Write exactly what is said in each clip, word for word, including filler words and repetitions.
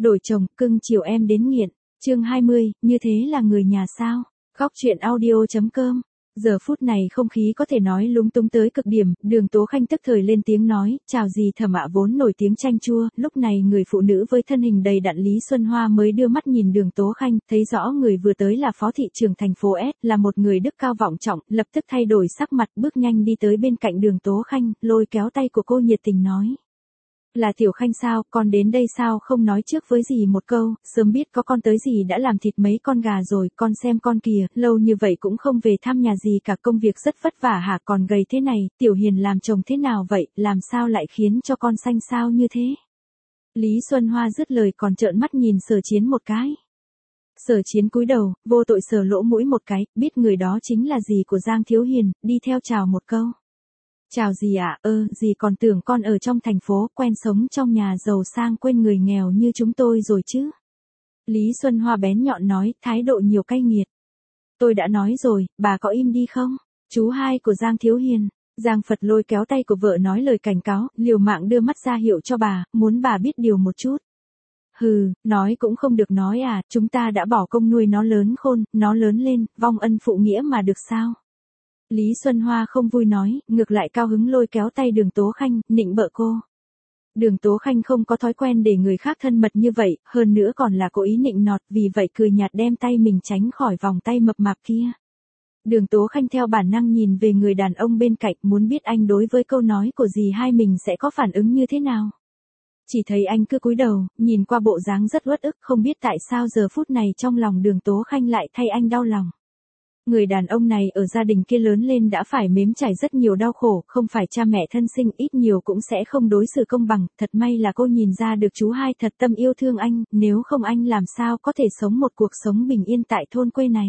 Đổi chồng, cưng chiều em đến nghiện. Chương hai mươi, như thế là người nhà sao? Góc truyện audio.com. Giờ phút này không khí có thể nói lúng túng tới cực điểm, Đường Tố Khanh tức thời lên tiếng nói, chào gì Thẩm ạ vốn nổi tiếng chanh chua, lúc này người phụ nữ với thân hình đầy đặn Lý Xuân Hoa mới đưa mắt nhìn Đường Tố Khanh, thấy rõ người vừa tới là phó thị trưởng thành phố S, là một người đức cao vọng trọng, lập tức thay đổi sắc mặt bước nhanh đi tới bên cạnh Đường Tố Khanh, lôi kéo tay của cô nhiệt tình nói. Là Tiểu Khanh sao, con đến đây sao không nói trước với dì một câu, sớm biết có con tới dì đã làm thịt mấy con gà rồi, con xem con kìa, lâu như vậy cũng không về thăm nhà dì cả, công việc rất vất vả hả, còn gầy thế này, Tiểu Hiền làm chồng thế nào vậy, làm sao lại khiến cho con xanh xao như thế. Lý Xuân Hoa dứt lời còn trợn mắt nhìn Sở Chiến một cái. Sở Chiến cúi đầu, vô tội sờ lỗ mũi một cái, biết người đó chính là dì của Giang Thiếu Hiền, đi theo chào một câu. Chào dì ạ, ơ, dì còn tưởng con ở trong thành phố, quen sống trong nhà giàu sang quên người nghèo như chúng tôi rồi chứ. Lý Xuân Hoa bén nhọn nói, thái độ nhiều cay nghiệt. Tôi đã nói rồi, bà có im đi không? Chú hai của Giang Thiếu Hiền. Giang Phật lôi kéo tay của vợ nói lời cảnh cáo, liều mạng đưa mắt ra hiệu cho bà, muốn bà biết điều một chút. Hừ, nói cũng không được nói à, chúng ta đã bỏ công nuôi nó lớn khôn, nó lớn lên, vong ân phụ nghĩa mà được sao? Lý Xuân Hoa không vui nói, ngược lại cao hứng lôi kéo tay Đường Tố Khanh, nịnh bợ cô. Đường Tố Khanh không có thói quen để người khác thân mật như vậy, hơn nữa còn là cố ý nịnh nọt, vì vậy cười nhạt đem tay mình tránh khỏi vòng tay mập mạp kia. Đường Tố Khanh theo bản năng nhìn về người đàn ông bên cạnh, muốn biết anh đối với câu nói của dì hai mình sẽ có phản ứng như thế nào. Chỉ thấy anh cứ cúi đầu, nhìn qua bộ dáng rất uất ức, không biết tại sao giờ phút này trong lòng Đường Tố Khanh lại thay anh đau lòng. Người đàn ông này ở gia đình kia lớn lên đã phải nếm trải rất nhiều đau khổ, không phải cha mẹ thân sinh, ít nhiều cũng sẽ không đối xử công bằng, thật may là cô nhìn ra được chú hai thật tâm yêu thương anh, nếu không anh làm sao có thể sống một cuộc sống bình yên tại thôn quê này.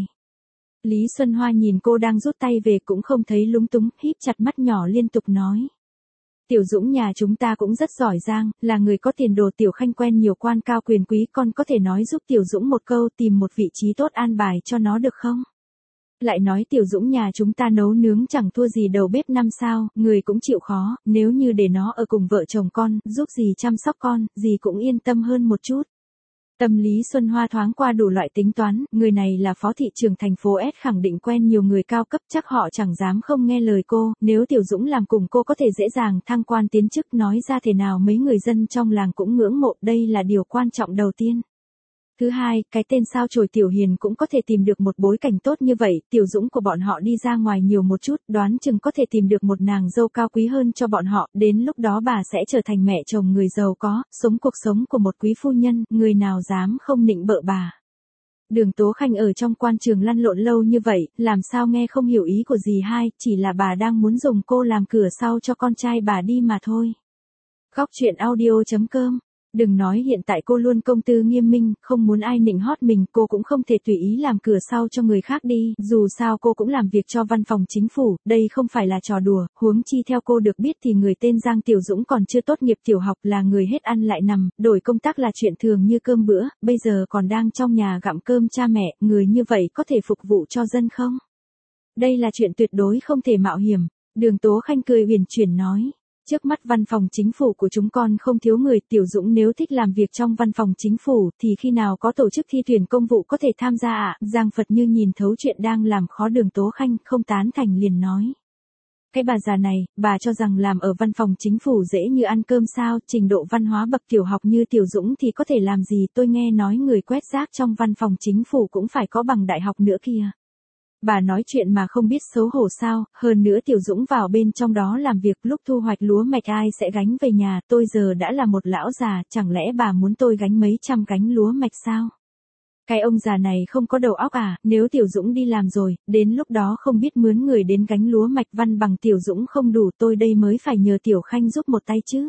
Lý Xuân Hoa nhìn cô đang rút tay về cũng không thấy lúng túng, híp chặt mắt nhỏ liên tục nói. Tiểu Dũng nhà chúng ta cũng rất giỏi giang, là người có tiền đồ, Tiểu Khanh quen nhiều quan cao quyền quý, con có thể nói giúp Tiểu Dũng một câu tìm một vị trí tốt an bài cho nó được không? Lại nói Tiểu Dũng nhà chúng ta nấu nướng chẳng thua gì đầu bếp năm sao, người cũng chịu khó, nếu như để nó ở cùng vợ chồng con, giúp dì chăm sóc con, dì cũng yên tâm hơn một chút. Tâm lý Xuân Hoa thoáng qua đủ loại tính toán, người này là phó thị trưởng thành phố S, khẳng định quen nhiều người cao cấp, chắc họ chẳng dám không nghe lời cô, nếu Tiểu Dũng làm cùng cô có thể dễ dàng thăng quan tiến chức, nói ra thế nào mấy người dân trong làng cũng ngưỡng mộ, đây là điều quan trọng đầu tiên. Thứ hai, cái tên sao chổi Tiểu Hiền cũng có thể tìm được một bối cảnh tốt như vậy, Tiểu Dũng của bọn họ đi ra ngoài nhiều một chút, đoán chừng có thể tìm được một nàng dâu cao quý hơn cho bọn họ, đến lúc đó bà sẽ trở thành mẹ chồng người giàu có, sống cuộc sống của một quý phu nhân, người nào dám không nịnh bợ bà. Đường Tố Khanh ở trong quan trường lăn lộn lâu như vậy, làm sao nghe không hiểu ý của dì hai, chỉ là bà đang muốn dùng cô làm cửa sau cho con trai bà đi mà thôi. Góc truyện audio.com. Đừng nói hiện tại cô luôn công tư nghiêm minh, không muốn ai nịnh hót mình, cô cũng không thể tùy ý làm cửa sau cho người khác đi, dù sao cô cũng làm việc cho văn phòng chính phủ, đây không phải là trò đùa, huống chi theo cô được biết thì người tên Giang Tiểu Dũng còn chưa tốt nghiệp tiểu học, là người hết ăn lại nằm, đổi công tác là chuyện thường như cơm bữa, bây giờ còn đang trong nhà gặm cơm cha mẹ, người như vậy có thể phục vụ cho dân không? Đây là chuyện tuyệt đối không thể mạo hiểm, Đường Tố Khanh cười huyền chuyển nói. Trước mắt văn phòng chính phủ của chúng con không thiếu người, Tiểu Dũng nếu thích làm việc trong văn phòng chính phủ thì khi nào có tổ chức thi tuyển công vụ có thể tham gia ạ. À? Giang Phật như nhìn thấu chuyện đang làm khó Đường Tố Khanh, không tán thành liền nói. Cái bà già này, bà cho rằng làm ở văn phòng chính phủ dễ như ăn cơm sao, trình độ văn hóa bậc tiểu học như Tiểu Dũng thì có thể làm gì, tôi nghe nói người quét rác trong văn phòng chính phủ cũng phải có bằng đại học nữa kìa. Bà nói chuyện mà không biết xấu hổ sao, hơn nữa Tiểu Dũng vào bên trong đó làm việc, lúc thu hoạch lúa mạch ai sẽ gánh về nhà, tôi giờ đã là một lão già, chẳng lẽ bà muốn tôi gánh mấy trăm gánh lúa mạch sao? Cái ông già này không có đầu óc à, nếu Tiểu Dũng đi làm rồi, đến lúc đó không biết mướn người đến gánh lúa mạch, văn bằng Tiểu Dũng không đủ, tôi đây mới phải nhờ Tiểu Khanh giúp một tay chứ.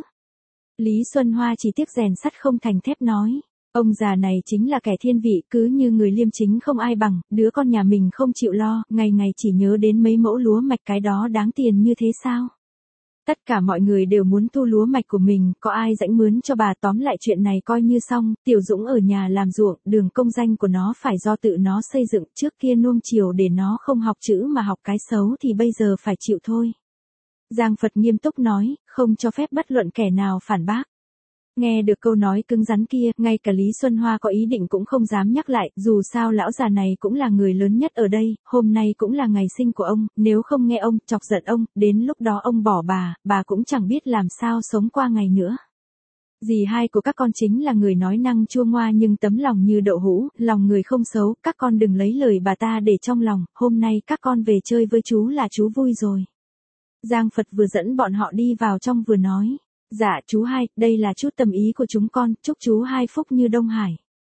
Lý Xuân Hoa chỉ tiếc rèn sắt không thành thép nói. Ông già này chính là kẻ thiên vị, cứ như người liêm chính không ai bằng, đứa con nhà mình không chịu lo, ngày ngày chỉ nhớ đến mấy mẫu lúa mạch, cái đó đáng tiền như thế sao? Tất cả mọi người đều muốn thu lúa mạch của mình, có ai rãnh mướn cho bà, tóm lại chuyện này coi như xong, Tiểu Dũng ở nhà làm ruộng, đường công danh của nó phải do tự nó xây dựng, trước kia nuông chiều để nó không học chữ mà học cái xấu thì bây giờ phải chịu thôi. Giang Phật nghiêm túc nói, không cho phép bất luận kẻ nào phản bác. Nghe được câu nói cứng rắn kia, ngay cả Lý Xuân Hoa có ý định cũng không dám nhắc lại, dù sao lão già này cũng là người lớn nhất ở đây, hôm nay cũng là ngày sinh của ông, nếu không nghe ông, chọc giận ông, đến lúc đó ông bỏ bà, bà cũng chẳng biết làm sao sống qua ngày nữa. Dì hai của các con chính là người nói năng chua ngoa nhưng tấm lòng như đậu hũ, lòng người không xấu, các con đừng lấy lời bà ta để trong lòng, hôm nay các con về chơi với chú là chú vui rồi. Giang Phật vừa dẫn bọn họ đi vào trong vừa nói. Dạ chú hai, đây là chút tâm ý của chúng con, chúc chú hai phúc như Đông Hải.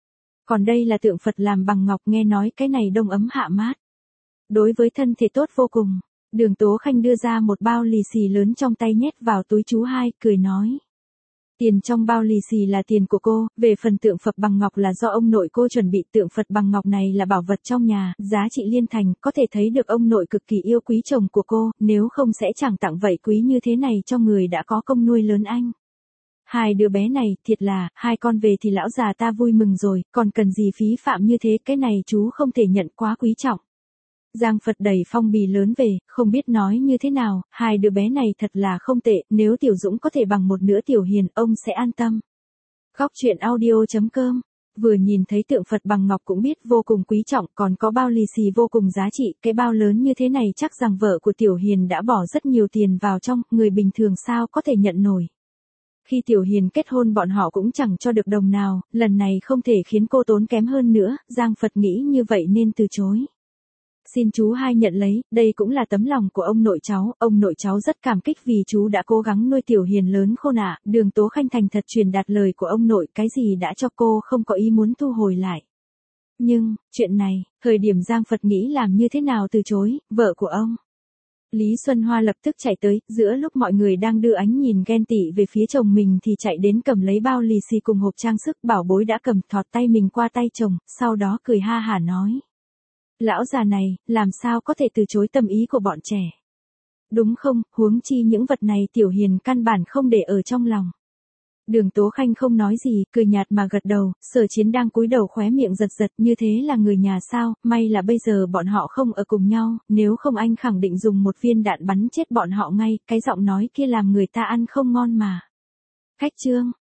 Còn đây là tượng Phật làm bằng ngọc, nghe nói cái này đông ấm hạ mát. Đối với thân thể tốt vô cùng, Đường Tố Khanh đưa ra một bao lì xì lớn trong tay nhét vào túi chú hai, cười nói. Tiền trong bao lì xì là tiền của cô, về phần tượng Phật bằng ngọc là do ông nội cô chuẩn bị, tượng Phật bằng ngọc này là bảo vật trong nhà, giá trị liên thành, có thể thấy được ông nội cực kỳ yêu quý chồng của cô, nếu không sẽ chẳng tặng vậy quý như thế này cho người đã có công nuôi lớn anh. Hai đứa bé này, thiệt là, hai con về thì lão già ta vui mừng rồi, còn cần gì phí phạm như thế, cái này chú không thể nhận, quá quý trọng. Giang Phật đẩy phong bì lớn về, không biết nói như thế nào, hai đứa bé này thật là không tệ, nếu Tiểu Dũng có thể bằng một nửa Tiểu Hiền, ông sẽ an tâm. Góc truyện audio chấm com, vừa nhìn thấy tượng Phật bằng ngọc cũng biết vô cùng quý trọng, còn có bao lì xì vô cùng giá trị, cái bao lớn như thế này chắc rằng vợ của Tiểu Hiền đã bỏ rất nhiều tiền vào trong, người bình thường sao có thể nhận nổi. Khi Tiểu Hiền kết hôn bọn họ cũng chẳng cho được đồng nào, lần này không thể khiến cô tốn kém hơn nữa, Giang Phật nghĩ như vậy nên từ chối. Xin chú hai nhận lấy, đây cũng là tấm lòng của ông nội cháu, ông nội cháu rất cảm kích vì chú đã cố gắng nuôi Tiểu Hiền lớn khôn ạ. Đường Tố Khanh thành thật truyền đạt lời của ông nội, cái gì đã cho cô không có ý muốn thu hồi lại. Nhưng, chuyện này, thời điểm Giang Phật nghĩ làm như thế nào từ chối, vợ của ông. Lý Xuân Hoa lập tức chạy tới, giữa lúc mọi người đang đưa ánh nhìn ghen tị về phía chồng mình thì chạy đến cầm lấy bao lì xì cùng hộp trang sức, bảo bối đã cầm, thọt tay mình qua tay chồng, sau đó cười ha hả nói. Lão già này, làm sao có thể từ chối tâm ý của bọn trẻ. Đúng không, huống chi những vật này Tiểu Hiền căn bản không để ở trong lòng. Đường Tố Khanh không nói gì, cười nhạt mà gật đầu, Sở Chiến đang cúi đầu khóe miệng giật giật, như thế là người nhà sao, may là bây giờ bọn họ không ở cùng nhau, nếu không anh khẳng định dùng một viên đạn bắn chết bọn họ ngay, cái giọng nói kia làm người ta ăn không ngon mà. Khách trương,